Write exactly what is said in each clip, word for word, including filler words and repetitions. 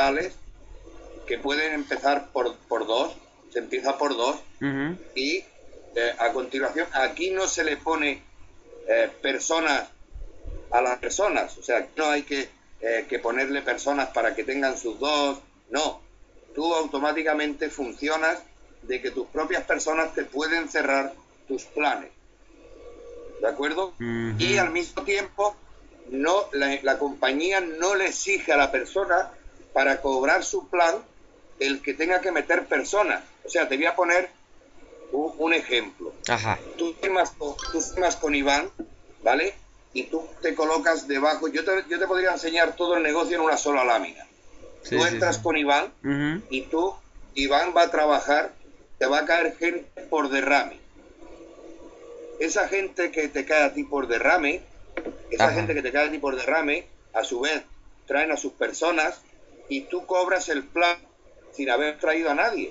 reales que pueden empezar por, por dos, se empieza por dos, Ujú. y eh, a continuación, aquí no se le pone eh, personas a las personas, o sea, no hay que, eh, que ponerle personas para que tengan sus dos, no, tú automáticamente funcionas de que tus propias personas te pueden cerrar tus planes, ¿de acuerdo? Y Ujú. al mismo tiempo, no, la, la compañía no le exige a la persona para cobrar su plan el que tenga que meter personas. O sea, te voy a poner un, un ejemplo. Ajá. Tú firmas, con, tú firmas con Iván, ¿vale? Y tú te colocas debajo. Yo te, yo te podría enseñar todo el negocio en una sola lámina. Sí, Tú sí, sí. entras con Iván Ujú. y tú, Iván va a trabajar, te va a caer gente por derrame. Esa gente que te cae a ti por derrame, esa gente Ajá. que te cae a ti por derrame, a su vez traen a sus personas y tú cobras el plan sin haber traído a nadie.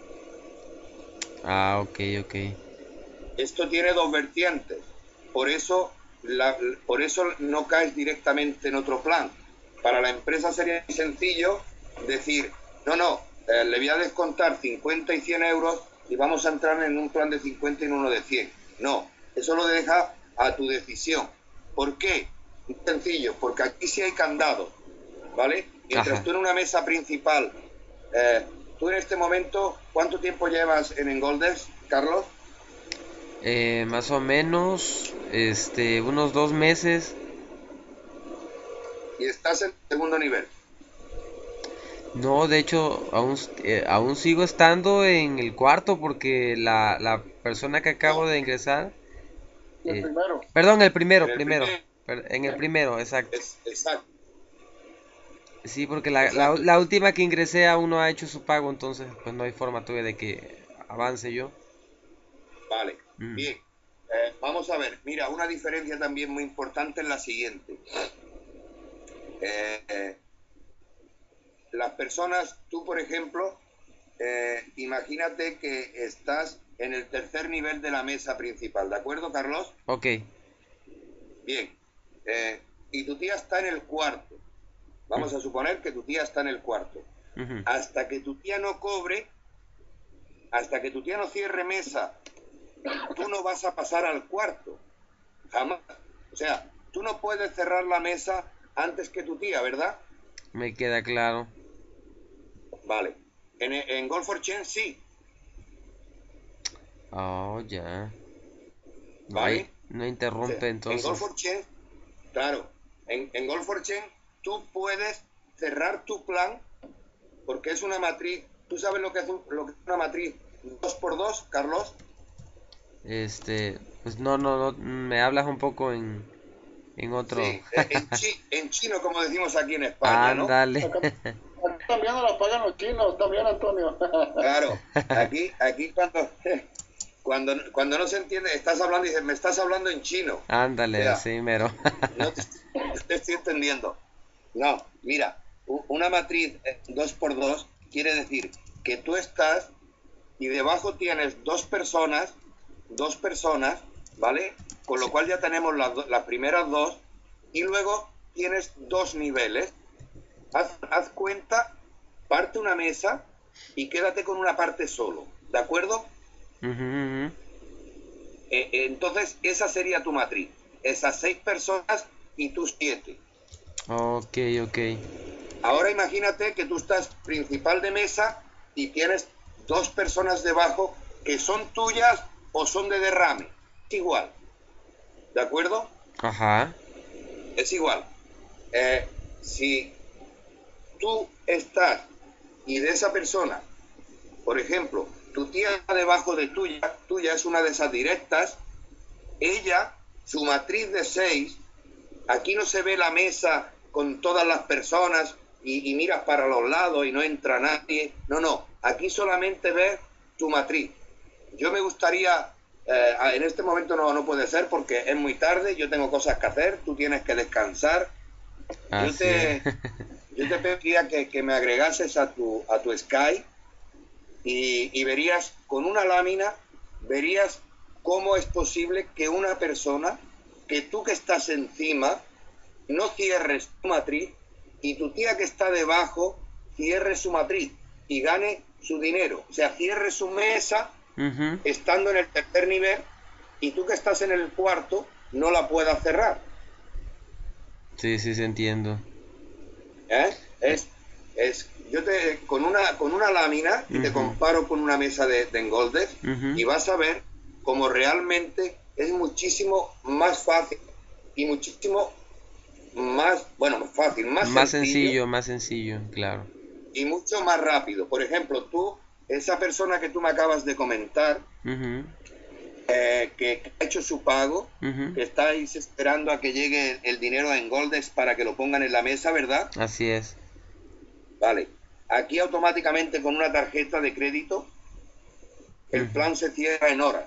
Ah, ok, ok. Esto tiene dos vertientes. Por eso, la, por eso no caes directamente en otro plan. Para la empresa sería muy sencillo decir, no, no, eh, le voy a descontar cincuenta y cien euros y vamos a entrar en un plan de cincuenta y en uno de cien. No, eso lo deja a tu decisión. ¿Por qué? Muy sencillo, porque aquí sí hay candados, ¿vale? Mientras Ajá. tú en una mesa principal, eh, tú en este momento, ¿cuánto tiempo llevas en Engoldex, Carlos? Eh, más o menos, este, unos dos meses. Y estás en segundo nivel. No, de hecho, aún, eh, aún sigo estando en el cuarto porque la, la persona que acabo No, de ingresar, El eh, primero. perdón, el en primero, el primero, primer. per- en el primero, exacto. Es, exacto, Sí, porque la, la, exacto. la última que ingresé aún no ha hecho su pago, entonces pues no hay forma todavía de que avance yo. Vale, Mm. bien. Eh, vamos a ver, mira, una diferencia también muy importante es la siguiente. Eh, eh, las personas, tú por ejemplo, eh, imagínate que estás en el tercer nivel de la mesa principal, ¿de acuerdo, Carlos? Ok. Bien. Eh, y tu tía está en el cuarto. Mm. Vamos a suponer que tu tía está en el cuarto. Ujú. Hasta que tu tía no cobre, hasta que tu tía no cierre mesa, tú no vas a pasar al cuarto. Jamás. O sea, tú no puedes cerrar la mesa antes que tu tía, ¿verdad? Me queda claro. Vale. En, en Golf for Change sí, Oh, ya. No hay, ¿vale? no O sea, interrumpe en Golf entonces. for Change, claro, en, en Golf for Change tú puedes cerrar tu plan porque es una matriz. ¿Tú sabes lo que es, un- lo que es una matriz dos por dos, Carlos? Este, pues no, no, no, me hablas un poco en, en Sí, otro. eh, en, chi, en chino, como decimos aquí en España, ¿no? Ándale. Acá, acá también nos la pagan los chinos, también, Antonio. Claro, aquí, aquí cuando, cuando, cuando no se entiende, estás hablando y dices, me estás hablando en chino. O Ándale, sea, así mero. no te, no te estoy entendiendo. No, mira, una matriz dos por dos quiere decir que tú estás y debajo tienes dos personas, dos personas, ¿vale? Con lo Sí. cual ya tenemos las, las primeras dos y luego tienes dos niveles. Haz, haz cuenta, parte una mesa y quédate con una parte solo, ¿de acuerdo? Ujú, ujú. Eh, eh, entonces, esa sería tu matriz. Esas seis personas y tú siete. Ok, ok. Ahora imagínate que tú estás principal de mesa y tienes dos personas debajo que son tuyas o son de derrame. Es igual, ¿de acuerdo? Ajá. Es igual. Eh, si tú estás y de esa persona, por ejemplo, tu tía debajo de tuya, tuya es una de esas directas, ella, su matriz de seis, aquí no se ve la mesa con todas las personas y, y miras para los lados y no entra nadie. No, no, aquí solamente ves tu matriz. Yo me gustaría, eh, en este momento no, no puede ser porque es muy tarde, yo tengo cosas que hacer, tú tienes que descansar. Yo Así es. te, yo te pediría que, que me agregases a tu, a tu Sky y, y verías con una lámina, verías cómo es posible que una persona, que tú que estás encima, no cierres tu matriz y tu tía que está debajo cierre su matriz y gane su dinero. O sea, cierre su mesa Ujú. estando en el tercer nivel y tú que estás en el cuarto no la puedas cerrar. Sí, sí, se entiendo. ¿Eh? Es, es, yo te, con una, con una lámina y te Ujú. comparo con una mesa de, de Engoldex Ujú. y vas a ver cómo realmente es muchísimo más fácil y muchísimo más, bueno, más fácil, más Más sencillo sencillo, más sencillo, claro. y mucho más rápido. Por ejemplo, tú, esa persona que tú me acabas de comentar, Ujú. eh, que, que ha hecho su pago, Ujú. que estáis esperando a que llegue el dinero en Goldex para que lo pongan en la mesa, ¿verdad? Así es. Vale. Aquí automáticamente con una tarjeta de crédito, el Ujú. plan se cierra en horas.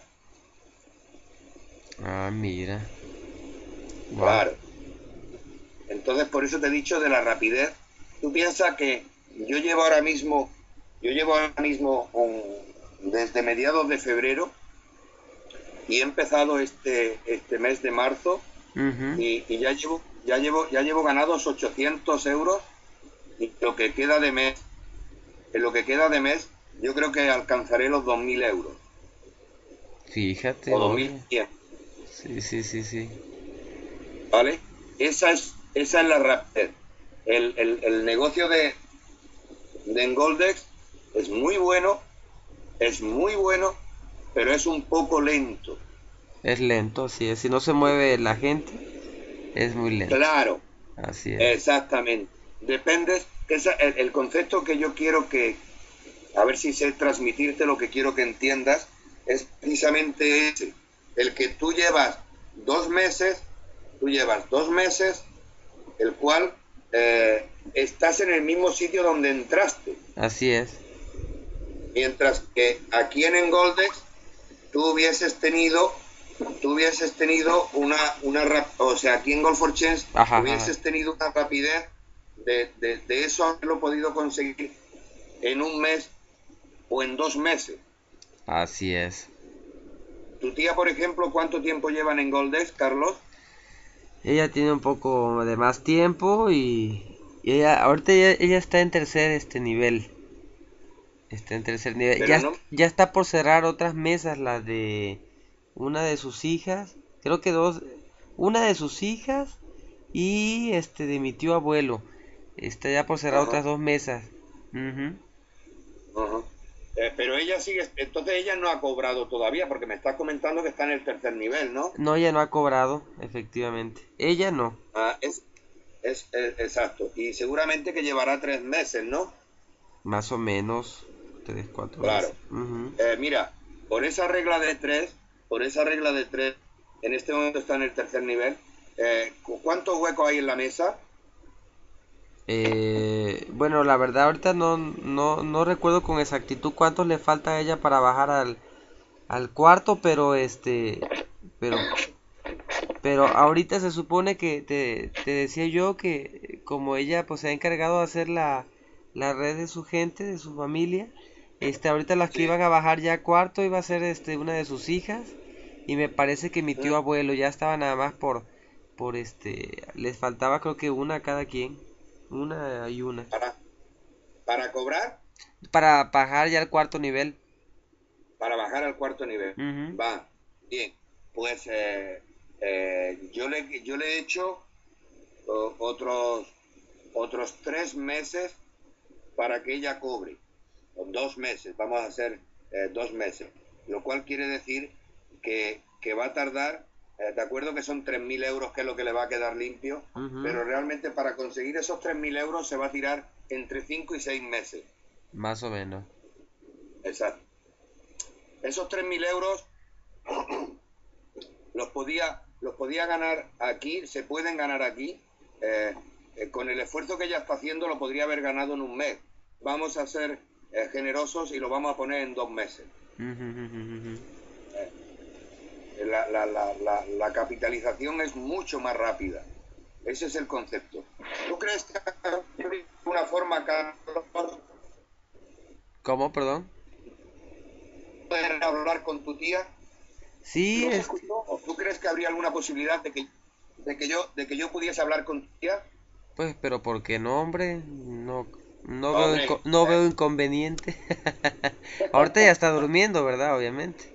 Ah, mira. Wow. Claro. Entonces, por eso te he dicho de la rapidez. Tú piensas que yo llevo ahora mismo, yo llevo ahora mismo um, desde mediados de febrero y he empezado este, este mes de marzo Ujú. y, y ya llevo, ya llevo, ya llevo ganados ochocientos euros y lo que queda de mes, en lo que queda de mes, yo creo que alcanzaré los dos mil euros Fíjate, o dos mil oye. cien, Sí, sí, sí, sí. ¿vale? Esa es, esa es la rapidez. El, el, el negocio de, de Engoldex es muy bueno, es muy bueno, pero es un poco lento. Es lento, así es. Si no se mueve la gente, es muy lento. Claro, Así es. exactamente. Depende, que esa- el, el concepto que yo quiero que, a ver si sé transmitirte lo que quiero que entiendas, es precisamente ese. El que tú llevas dos meses, tú llevas dos meses, el cual eh, estás en el mismo sitio donde entraste. Así es. Mientras que aquí en Engoldex tú hubieses tenido, tú hubieses tenido una, una rap- o sea, aquí en Golf for Change Ajá, ajá. hubieses tenido una rapidez de, de, de eso haberlo podido conseguir en un mes o en dos meses. Así es. Tu tía, por ejemplo, ¿cuánto tiempo llevan en Goldex, Carlos? Ella tiene un poco de más tiempo y, y ella, ahorita ella, ella está en tercer este nivel. Está en tercer nivel. Ya, Pero est- no, ya está por cerrar otras mesas, la de una de sus hijas, creo que dos, una de sus hijas y este de mi tío abuelo. Está ya por cerrar ajá, otras dos mesas. Ujú. ajá. Eh, pero ella sigue, entonces ella no ha cobrado todavía, porque me estás comentando que está en el tercer nivel, ¿no? No, ella no ha cobrado, efectivamente. Ella no, Ah, es, es, es- exacto. Y seguramente que llevará tres meses, ¿no? más o menos tres, cuatro Claro. meses. Ujú. Eh, mira, por esa regla de tres, por esa regla de tres, en este momento está en el tercer nivel. Eh, ¿cu- ¿cuántos huecos hay en la mesa? Eh, bueno, la verdad ahorita no, no, no recuerdo con exactitud cuántos le falta a ella para bajar al, al cuarto, pero este, pero, pero ahorita se supone que te, te decía yo que como ella pues se ha encargado de hacer la, la red de su gente, de su familia, este, ahorita las que Sí. iban a bajar ya a cuarto iba a ser este una de sus hijas y me parece que mi tío Mm, abuelo ya estaba nada más por, por este, les faltaba creo que una a cada quien, una y una. Para, para cobrar, Para bajar ya al cuarto nivel. para bajar al cuarto nivel. Ujú. Va, bien. Pues eh, eh, yo, le, yo le he hecho o- otros, otros tres meses para que ella cobre. O dos meses, vamos a hacer eh, dos meses. Lo cual quiere decir que, que va a tardar, eh, de acuerdo que son tres mil euros, que es lo que le va a quedar limpio, Ujú. pero realmente para conseguir esos tres mil euros se va a tirar entre cinco y seis meses. Más o menos. Exacto. Esos tres mil euros los podía, los podía ganar aquí, se pueden ganar aquí. eh, eh, con el esfuerzo que ella está haciendo lo podría haber ganado en un mes. Vamos a ser eh, generosos y lo vamos a poner en dos meses. Ujú, ujú, ujú. La, la, la, la, la capitalización es mucho más rápida. Ese es el concepto. ¿Tú crees que hay una forma, Carlos, ¿Cómo, perdón? de poder hablar con tu tía? Sí, ¿No se este, escuchó? ¿O tú crees que habría alguna posibilidad de que, de que yo, de que yo pudiese hablar con tu tía? pues, pero ¿por qué no, hombre? No. No No, veo, hombre, inco- no eh, veo inconveniente. Ahorita ya está durmiendo, ¿verdad? Obviamente.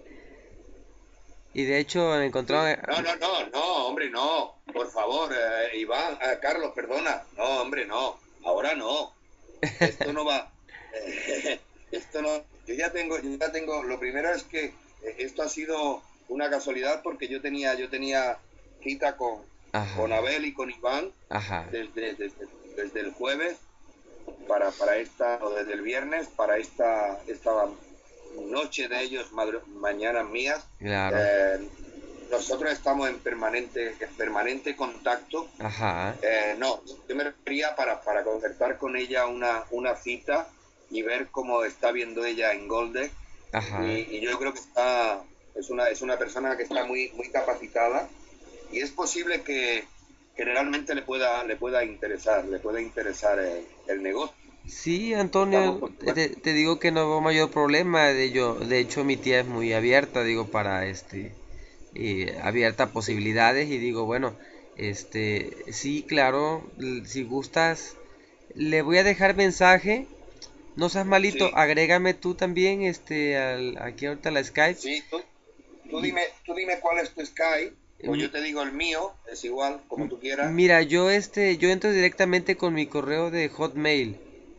Y de hecho me encontraba... no, no, no, no, hombre, no. Por favor, eh, Iván, eh, Carlos, perdona. No, hombre, no. Ahora no. Esto no va. eh, esto no. Yo ya tengo, yo ya tengo. Lo primero es que eh, esto ha sido una casualidad porque yo tenía, yo tenía cita con, con Ajá, Abel y con Iván ajá, desde, desde, desde el jueves para, para esta, o desde el viernes para esta, esta noche de ellos, madru- mañanas mías. claro, Eh, nosotros estamos en permanente, en permanente contacto. ajá, Eh, no, yo me refería para, para concertar con ella una, una cita y ver cómo está viendo ella en Goldeck. ajá. Y, y yo creo que está, es una, es una persona que está muy, muy capacitada y es posible que, que realmente le pueda, le pueda interesar, le pueda interesar el, el negocio. Sí, Estamos, Antonio, por te, supuesto. te- te digo que no veo mayor problema de ello. De hecho, mi tía es muy abierta, digo, para este, eh, abierta a Sí, posibilidades y digo, bueno, este, sí, claro, l- si gustas, le voy a dejar mensaje. No seas malito, sí, agrégame tú también, este, al, aquí ahorita a la Skype. sí, tú, tú Y, dime, tú dime cuál es tu Sky, o mi- yo te digo el mío, es igual, como m- tú quieras. mira, yo este, yo entro directamente con mi correo de Hotmail.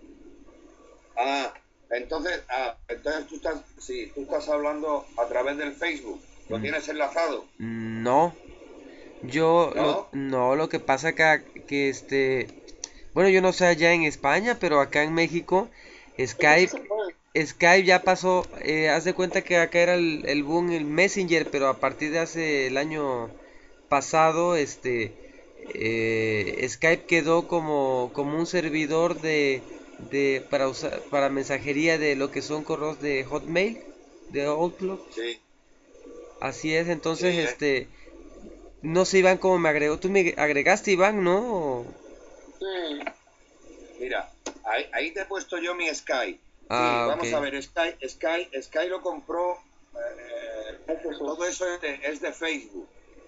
Ah, entonces, ah, entonces tú estás, sí, tú estás hablando a través del Facebook. ¿Lo Mm, tienes enlazado? No, yo lo, ¿No? no, lo que pasa acá que este, bueno, yo no sé allá en España, pero acá en México, Eso sí se Skype, puede. Skype ya pasó, eh, haz de cuenta que acá era el, el boom, el Messenger, pero a partir de hace el año pasado, este, eh, Skype quedó como, como un servidor de, de, para usar, para mensajería de lo que son correos de Hotmail, de Outlook. Sí, Así es, sí. entonces, eh. este, no sé, Iván, cómo me agregó. Tú me agregaste, Iván, ¿no? Sí. Mira, ahí, ahí te he puesto yo mi Sky. Sí, Ah, ok. vamos a ver, Sky, Sky, Sky lo compró. eh, todo Microsoft. eso es de, es de Facebook.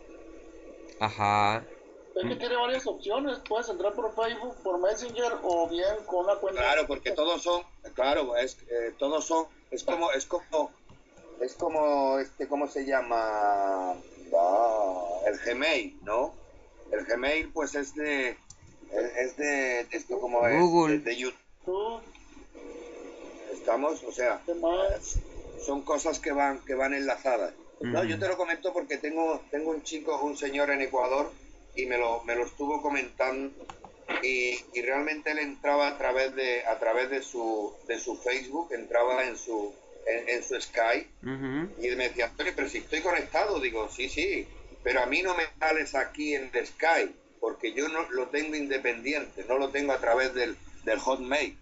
Ajá. Es que Mm, tiene varias opciones. Puedes entrar por Facebook, por Messenger o bien con una cuenta. Claro, porque todos son, claro, es, eh, todos son, es como, es como, es como, este, ¿cómo se llama? Ah, el Gmail, ¿no? El Gmail, pues es de, es es de, de esto como es, de, Google. de YouTube, Tú, estamos, o sea, ¿qué más? son cosas que van, que van enlazadas. No, yo Ujú. te lo comento porque tengo, tengo un chico, un señor en Ecuador y me lo, me lo estuvo comentando y, y realmente él entraba a través de, a través de su, de su Facebook, entraba en su, en, en su Skype Ujú. y me decía, Antonio, pero si estoy conectado, digo, sí, sí, pero a mí no me sales aquí en el Skype porque yo no lo tengo independiente, no lo tengo a través del, del Hotmail.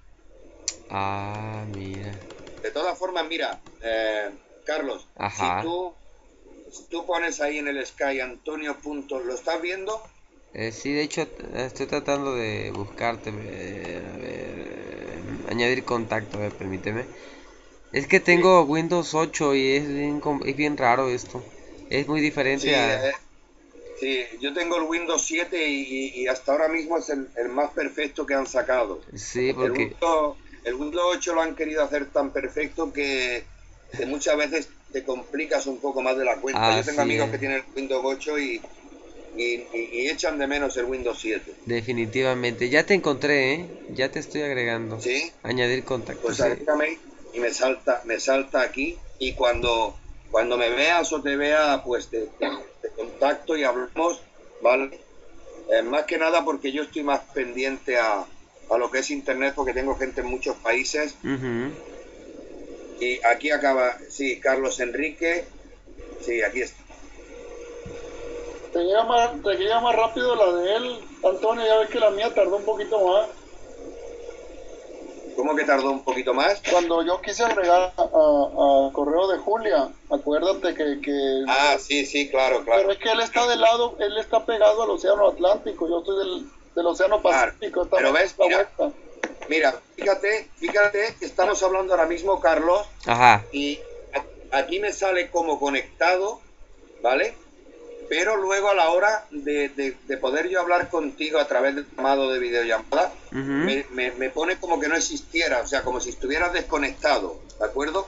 Ah, mira. De todas formas, mira, eh, Carlos, si Ajá. tú, si tú pones ahí en el Sky Antonio punto, ¿lo estás viendo? Eh, sí, de hecho, t- estoy tratando de buscarte. eh, a ver, añadir contacto, a ver, permíteme. Es que Sí, tengo Windows ocho y es bien, com- es bien raro esto. Es muy diferente sí, a... eh, sí, yo tengo el Windows siete y, y- y hasta ahora mismo es el, el más perfecto que han sacado. Sí, El porque... Windows, el Windows ocho lo han querido hacer tan perfecto que, que muchas veces te complicas un poco más de la cuenta. Yo tengo Así amigos es. que tienen el Windows ocho y, y, y- y echan de menos el Windows siete. Definitivamente. Ya te encontré, ¿eh? Ya te estoy agregando. ¿Sí? Añadir contacto, Pues sí. agrégame y me salta, me salta aquí y cuando, cuando me veas o te vea, pues te, te- te contacto y hablamos, ¿vale? Eh, más que nada porque yo estoy más pendiente a, a lo que es internet porque tengo gente en muchos países Ujú. y aquí acaba, sí, Carlos Enrique, sí, aquí está. Te llega más, te llega más rápido la de él, Antonio. Ya ves que la mía tardó un poquito más. ¿Cómo que tardó un poquito más? Cuando yo quise agregar a, a- a correo de Julia, acuérdate que, que... Ah, sí, sí, claro, Pero claro, es que él está del lado, él está pegado al océano Atlántico, yo estoy del, del océano claro. Pacífico, Pero estamos ves, a la mira, vuelta. mira, fíjate, fíjate que estamos hablando ahora mismo, Carlos, Ajá. y a- aquí me sale como conectado, ¿vale? pero luego a la hora de, de, de poder yo hablar contigo a través del llamado de videollamada, Ujú. me, me, me pone como que no existiera, o sea, como si estuvieras desconectado, ¿de acuerdo?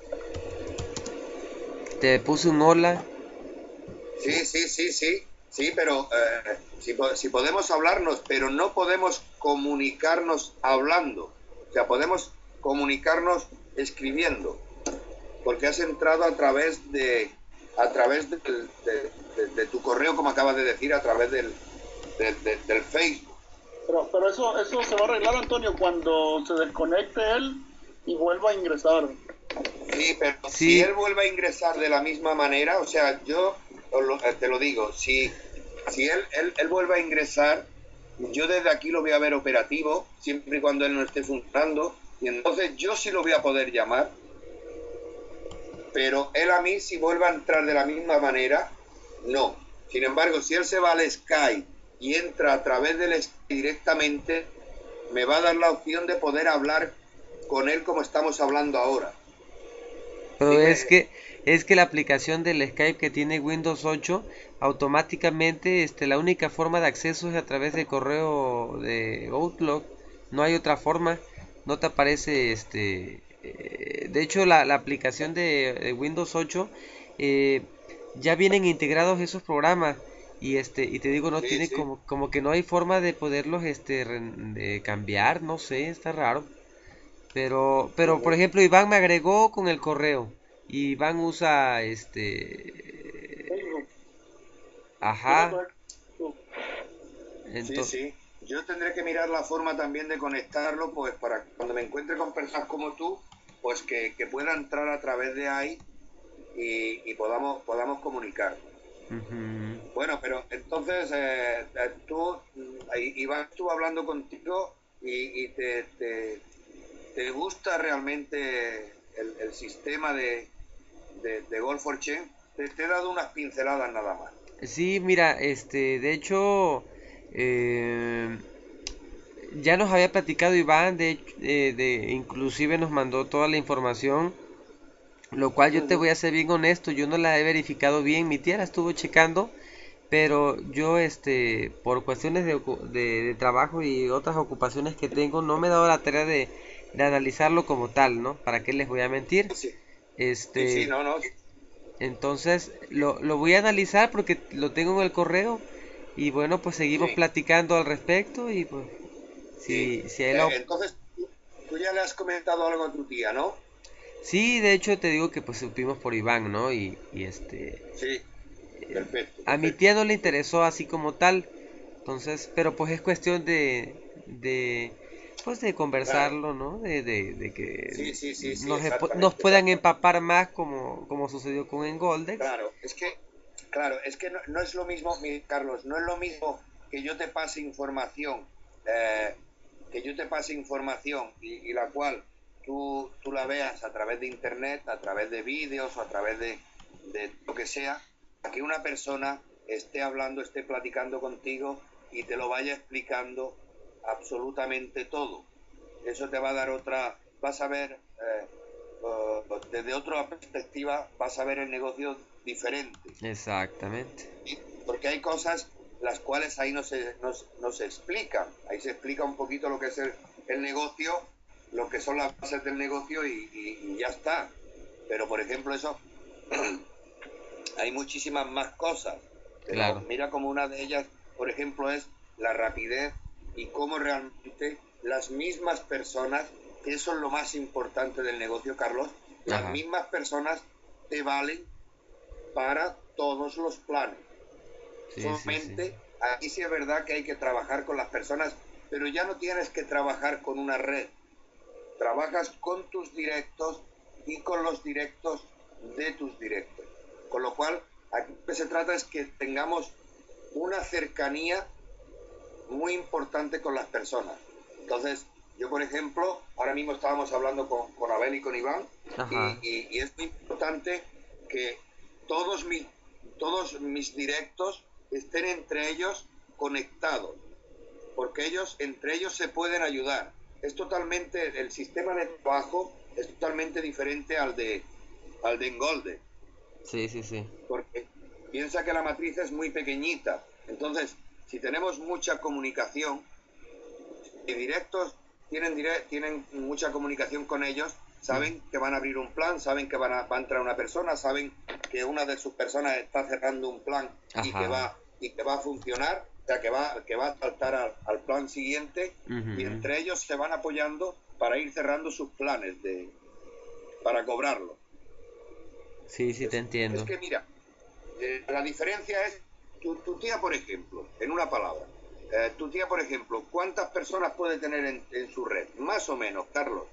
Te puse un hola. Sí, sí, sí, sí, sí, pero eh, si, po- si podemos hablarnos, pero no podemos comunicarnos hablando, o sea, podemos comunicarnos escribiendo, porque has entrado a través de a través del- de, de- de tu correo, como acabas de decir, a través del, del, del- del Facebook. Pero, pero eso, eso se va a arreglar, Antonio, cuando se desconecte él y vuelva a ingresar. Sí, pero si Sí, él vuelve a ingresar de la misma manera, o sea, yo os lo- eh, te lo digo, si, si él, él, él vuelve a ingresar, yo desde aquí lo voy a ver operativo, siempre y cuando él no esté funcionando, y entonces yo sí lo voy a poder llamar, pero él a mí, si vuelve a entrar de la misma manera, no. Sin embargo, si él se va al Skype y entra a través del Skype directamente, me va a dar la opción de poder hablar con él como estamos hablando ahora. pero Sí es me... que es que la aplicación del Skype que tiene Windows ocho automáticamente este la única forma de acceso es a través de correo de Outlook, no hay otra forma, no te aparece este eh, de hecho la, la aplicación de, de Windows ocho eh, ya vienen integrados esos programas y este y te digo no Sí, tiene sí. como como que no hay forma de poderlos este re- de cambiar, no sé, está raro. Pero, pero por Ujú. ejemplo, Iván me agregó con el correo. Y Iván usa este. Facebook. Yo me Ajá. conecto. Sí, Entonces. sí. Yo tendré que mirar la forma también de conectarlo, pues para cuando me encuentre con personas como tú, pues que, que pueda entrar a través de ahí y, y podamos, podamos comunicar. Bueno, pero entonces eh, eh, tú, mm, ahí- Iván estuvo hablando contigo y, y te, te, te gusta realmente el, el sistema de, de, de Golf for Change. Te, te he dado unas pinceladas nada más. Sí, mira, este, de hecho, eh, ya nos había platicado Iván, de, hecho, eh, de, inclusive nos mandó toda la información, lo cual yo te Ujú. voy a ser bien honesto, yo no la he verificado bien, mi tía la estuvo checando, pero yo, este, por cuestiones de, ocu- de, de trabajo y otras ocupaciones que tengo, no me he dado la tarea de, de analizarlo como tal, ¿no? ¿Para qué les voy a mentir? Sí, sí, sí, Este, no, no. entonces lo, lo voy a analizar porque lo tengo en el correo y bueno, pues seguimos Sí, platicando al respecto y pues sí. si, si hay la... Eh, op- entonces, tú, tú ya le has comentado algo a tu tía, ¿no? Sí, de hecho te digo que pues supimos por Iván, ¿no? Y, y este... Sí, perfecto, A mi perfecto. tía no le interesó así como tal, entonces, pero pues es cuestión de, de, pues de Claro, conversarlo, ¿no? De, de, de sí, que sí, sí, sí, nos, epo- nos exactamente, puedan exactamente. empapar más como, como sucedió con Engoldex. Claro, es que, claro, es que no, no es lo mismo, mi Carlos, no es lo mismo que yo te pase información, eh, que yo te pase información y, y la cual tú, tú la veas a través de internet, a través de vídeos o a través de, de lo que sea, a que una persona esté hablando, esté platicando contigo y te lo vaya explicando absolutamente todo. Eso te va a dar otra, vas a ver, eh, uh, desde otra perspectiva, vas a ver el negocio diferente. Exactamente. ¿Sí? Porque hay cosas las cuales ahí no se, no, no se explican. Ahí se explica un poquito lo que es el, el negocio, lo que son las bases del negocio y, y, y ya está. Pero, por ejemplo, eso, hay muchísimas más cosas. Pero Claro. mira como una de ellas, por ejemplo, es la rapidez y cómo realmente las mismas personas, que eso es lo más importante del negocio, Carlos, las Ajá. mismas personas te valen para todos los planes. Sí, sí, sí. Solamente aquí sí es verdad que hay que trabajar con las personas, pero ya no tienes que trabajar con una red. Trabajas con tus directos y con los directos de tus directos. Con lo cual, aquí lo que se trata es que tengamos una cercanía muy importante con las personas. Entonces, yo, por ejemplo, ahora mismo estábamos hablando con, con Abel y con Iván, y, Ajá. y, y es muy importante que todos mis, todos mis directos estén entre ellos conectados, porque ellos, entre ellos se pueden ayudar. Es totalmente, el sistema de trabajo es totalmente diferente al de, al de Engolde, Sí, sí, sí. porque piensa que la matriz es muy pequeñita. Entonces, si tenemos mucha comunicación, y directos tienen, direct, tienen mucha comunicación con ellos, saben que van a abrir un plan, saben que van a, va a entrar una persona, saben que una de sus personas está cerrando un plan y que, va, y que va a funcionar, o sea, que va, que va a saltar al, al plan siguiente, uh-huh. y entre ellos se van apoyando para ir cerrando sus planes de, para cobrarlo. Sí, sí, te entiendo. Es que mira, eh, la diferencia es, tu, tu tía, por ejemplo, en una palabra, eh, tu tía, por ejemplo, ¿cuántas personas puede tener en, en su red? Más o menos, Carlos.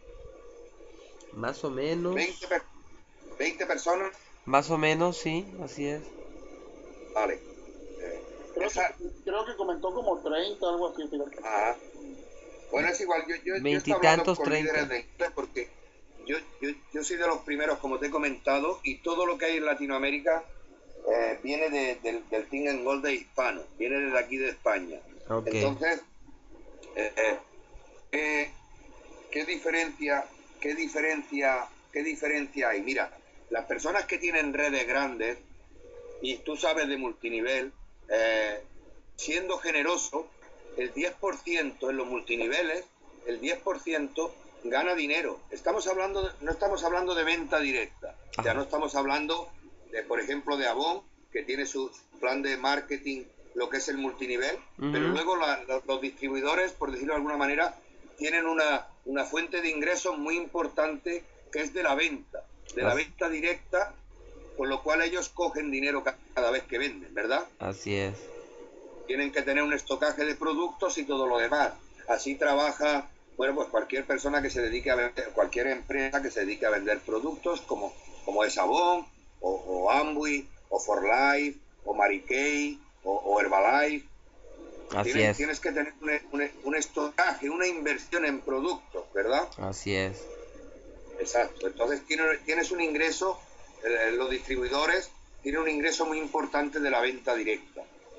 Más o menos. veinte, per veinte personas. Más o menos, sí, así es. Vale. Eh, creo, esa... que, creo que comentó como treinta, algo así. Ajá. Bueno, es igual, yo, yo, Veintitantos, yo estoy hablando con treinta. líderes de inglés porque yo, yo, yo soy de los primeros, como te he comentado, y todo lo que hay en Latinoamérica eh, viene de, de, del Think and Gold de hispano, viene de aquí de España. Okay. Entonces, eh, eh, eh, ¿qué diferencia, qué diferencia, qué diferencia hay? Mira, las personas que tienen redes grandes, y tú sabes de multinivel, eh, siendo generoso, el diez por ciento en los multiniveles, el diez por ciento gana dinero. Estamos hablando de, no estamos hablando de venta directa. Ajá. O sea, no estamos hablando, de, por ejemplo, de Avon, que tiene su plan de marketing, lo que es el multinivel, uh-huh. pero luego la, los, los distribuidores, por decirlo de alguna manera, tienen una, una fuente de ingresos muy importante que es de la venta, de Así. la venta directa, con lo cual ellos cogen dinero cada vez que venden, ¿verdad? Así es. Tienen que tener un estocaje de productos y todo lo demás. Así trabaja, bueno, pues cualquier persona que se dedique a vender, cualquier empresa que se dedique a vender productos, como, como es Avon, o, o Amway, o For Life, o Mary Kay, o, o Herbalife. Así tienes, es. Tienes que tener un, un, un estocaje, una inversión en productos, ¿verdad? Así es. Exacto. Entonces tienes, tienes un ingreso, eh, los distribuidores tienen un ingreso muy importante de la venta directa.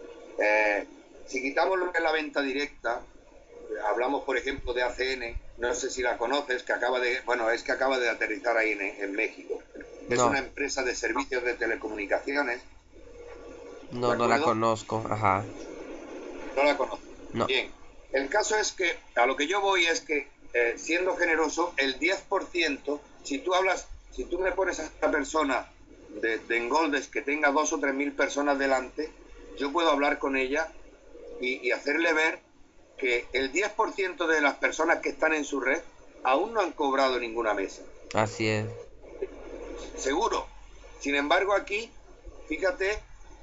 Eh, si quitamos lo que es la venta directa, hablamos por ejemplo de A C N, no sé si la conoces, que acaba de, bueno, es que acaba de aterrizar ahí en, en México. Es no. una empresa de servicios de telecomunicaciones. No, no la conozco, ajá. No la conozco. No. Bien, el caso es que, a lo que yo voy es que, eh, siendo generoso, el diez por ciento, si tú hablas, si tú me pones a esta persona de, de Engoldes que tenga dos o tres mil personas delante, yo puedo hablar con ella y, y hacerle ver que el diez por ciento de las personas que están en su red aún no han cobrado ninguna mesa. Así es. Seguro. Sin embargo, aquí, fíjate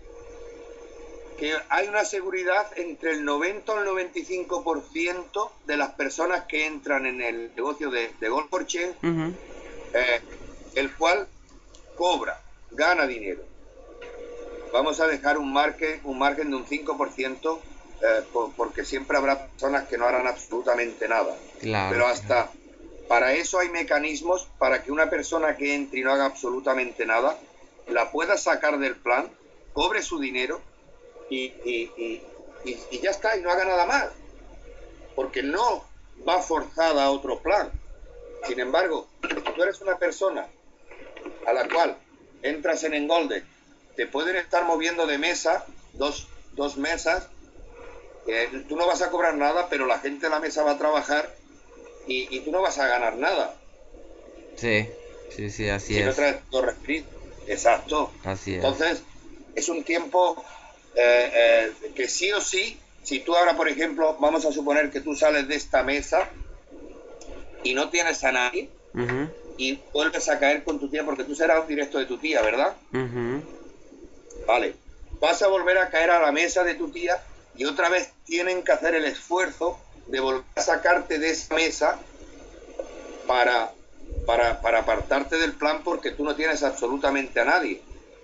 que hay una seguridad entre el noventa o el noventa y cinco por ciento de las personas que entran en el negocio de, de Gold for Change, uh-huh. eh, el cual cobra, gana dinero. Vamos a dejar un margen, un margen de un cinco por ciento, eh, por, porque siempre habrá personas que no harán absolutamente nada. Claro, Pero hasta claro. para eso hay mecanismos para que una persona que entre y no haga absolutamente nada, la pueda sacar del plan, cobre su dinero y, y, y, y, y ya está, y no haga nada más. Porque no va forzada a otro plan. Sin embargo, si tú eres una persona a la cual entras en Engolde, te pueden estar moviendo de mesa, dos, dos mesas, eh, tú no vas a cobrar nada, pero la gente de la mesa va a trabajar y, y tú no vas a ganar nada. Sí, sí, sí, así si es. No traes dos refrit. Exacto. Así es. Entonces, es un tiempo eh, eh, que sí o sí, si tú ahora, por ejemplo, vamos a suponer que tú sales de esta mesa y no tienes a nadie, uh-huh. y vuelves a caer con tu tía, porque tú serás un directo de tu tía, ¿verdad? Uh-huh. Vale, vas a volver a caer a la mesa de tu tía y otra vez tienen que hacer el esfuerzo de volver a sacarte de esa mesa para, para, para apartarte del plan, porque tú no tienes absolutamente a nadie.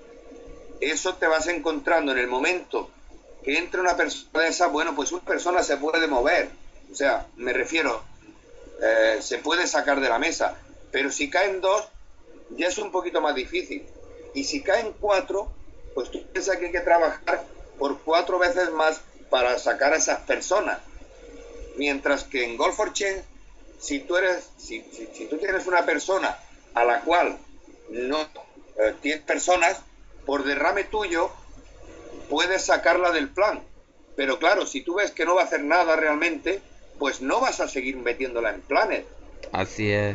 Eso te vas encontrando en el momento que entre una persona de esa. Bueno, pues una persona se puede mover, o sea, me refiero, eh, se puede sacar de la mesa, pero si caen dos ya es un poquito más difícil, y si caen cuatro, pues tú piensas que hay que trabajar por cuatro veces más para sacar a esas personas. Mientras que en Gold for Change, si tú eres, si, si, si tú tienes una persona a la cual no eh, tienes personas, por derrame tuyo, puedes sacarla del plan. Pero claro, si tú ves que no va a hacer nada realmente, pues no vas a seguir metiéndola en planes. Así es.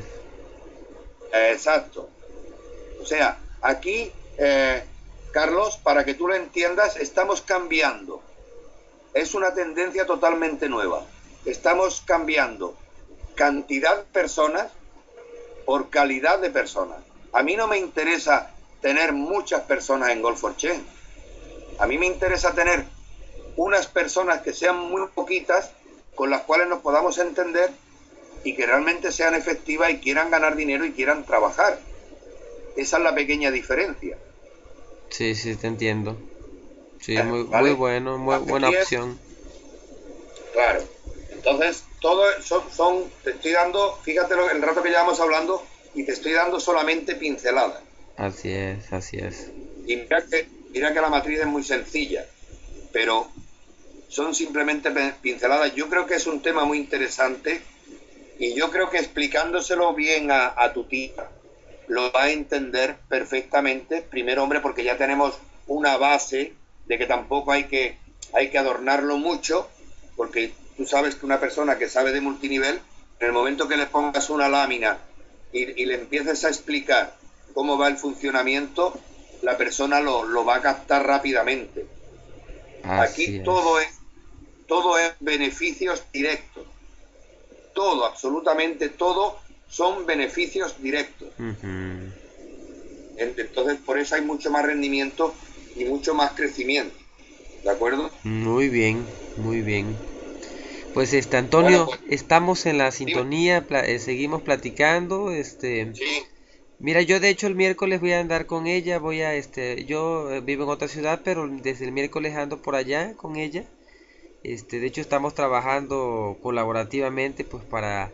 Exacto. O sea, aquí, eh, Carlos, para que tú lo entiendas, estamos cambiando. Es una tendencia totalmente nueva. Estamos cambiando cantidad de personas por calidad de personas. A mí no me interesa tener muchas personas en Gold for Change. A mí me interesa tener unas personas que sean muy poquitas, con las cuales nos podamos entender y que realmente sean efectivas y quieran ganar dinero y quieran trabajar. Esa es la pequeña diferencia. Sí, sí, te entiendo. Sí, Eh, muy, ¿vale? muy bueno, muy Aquí buena es- opción. Claro. Entonces, todo son, son, te estoy dando, fíjate lo, el rato que llevamos hablando, y te estoy dando solamente pinceladas. Así es, así es. Y mira que, mira que la matriz es muy sencilla, pero son simplemente pe- pinceladas. Yo creo que es un tema muy interesante y yo creo que explicándoselo bien a, a tu tía lo va a entender perfectamente. Primero, hombre, porque ya tenemos una base de que tampoco hay que, hay que adornarlo mucho, porque tú sabes que una persona que sabe de multinivel, en el momento que le pongas una lámina y, y le empieces a explicar cómo va el funcionamiento, la persona lo, lo va a captar rápidamente. Así Aquí es. todo es, todo es beneficios directos. Todo, absolutamente todo, son beneficios directos. Ujú. Entonces, por eso hay mucho más rendimiento y mucho más crecimiento. ¿De acuerdo? Muy bien, muy bien. Pues este Bueno, Antonio, pues, estamos en la dime. sintonía, pla- eh, seguimos platicando, este, Sí, mira, yo de hecho el miércoles voy a andar con ella, voy a, este, yo eh, vivo en otra ciudad, pero desde el miércoles ando por allá con ella. Este, de hecho estamos trabajando colaborativamente pues para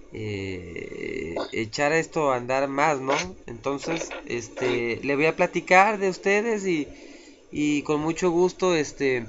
eh, echar esto a andar más, ¿no? Entonces, sí, este, le voy a platicar de ustedes y, y con mucho gusto, este,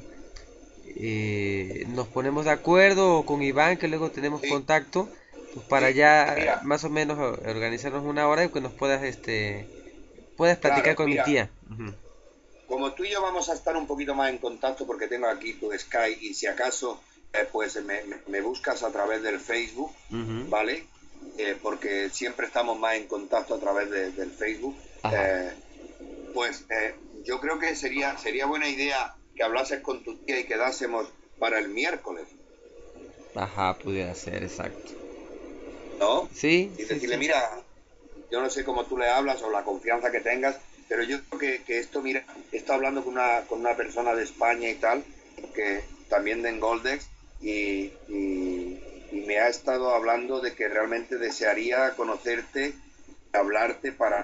eh, nos ponemos de acuerdo con Iván, que luego tenemos sí, contacto, pues para sí. ya Mira, más o menos o- organizarnos una hora y que nos puedas, este, puedas platicar claro, con mi mira, tía. Ujú. como tú y yo vamos a estar un poquito más en contacto porque tengo aquí tu Skype y si acaso, eh, pues me, me- me buscas a través del Facebook, Ujú. ¿vale? Eh, porque siempre estamos más en contacto a través de- del Facebook. Ajá. Eh, pues eh, yo creo que sería, sería buena idea que hablases con tu tía y quedásemos para el miércoles, Ajá, pudiera ser, exacto. ¿no? Sí, Y sí, decirle, sí. mira, yo no sé cómo tú le hablas o la confianza que tengas, pero yo creo que, que esto, mira, he estado hablando con una, con una persona de España y tal, que también de Engoldex, y, y, y me ha estado hablando de que realmente desearía conocerte, hablarte para,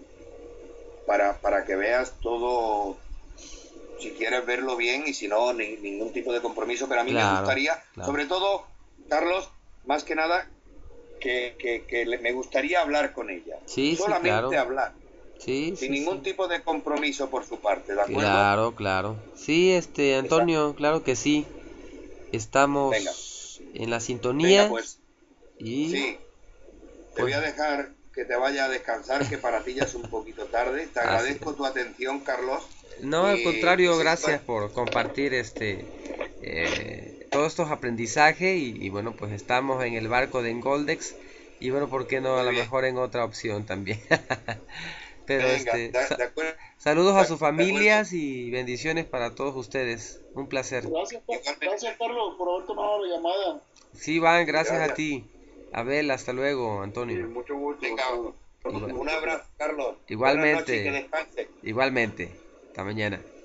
para, para que veas todo, si quieres verlo bien y si no, ni- ningún tipo de compromiso, pero a mí me Claro, gustaría, claro. sobre todo, Carlos, más que nada, que, que, que le- me gustaría hablar con ella, Sí, sí, solamente claro. hablar, Sí, sin sí, ningún sí. tipo de compromiso por su parte, ¿de acuerdo? Claro, claro. Sí, este, Exacto. Antonio, claro que sí. Venga, Estamos en la venga, sintonía pues y sí, te pues voy a dejar que te vaya a descansar, que para ti ya es un poquito tarde. Te así agradezco es. tu atención, Carlos, No, al y contrario, pues esto es, gracias por compartir este eh, todos estos aprendizajes y, y bueno, pues estamos en el barco de Engoldex y bueno, ¿por qué no a muy lo bien. mejor en otra opción también? Pero Venga, este, de, sa- de acuerdo, saludos a de, sus de acuerdo. familias y bendiciones para todos ustedes. Un placer. Gracias, Ca- Igualmente, gracias Carlos por haber tomado la llamada. Sí, Van, gracias a gracias. ti. Abel, hasta luego, Sí, Antonio. mucho gusto. Venga, Igual- un abrazo, Carlos. Buenas noches y que igualmente, descanse. igualmente. Hasta mañana.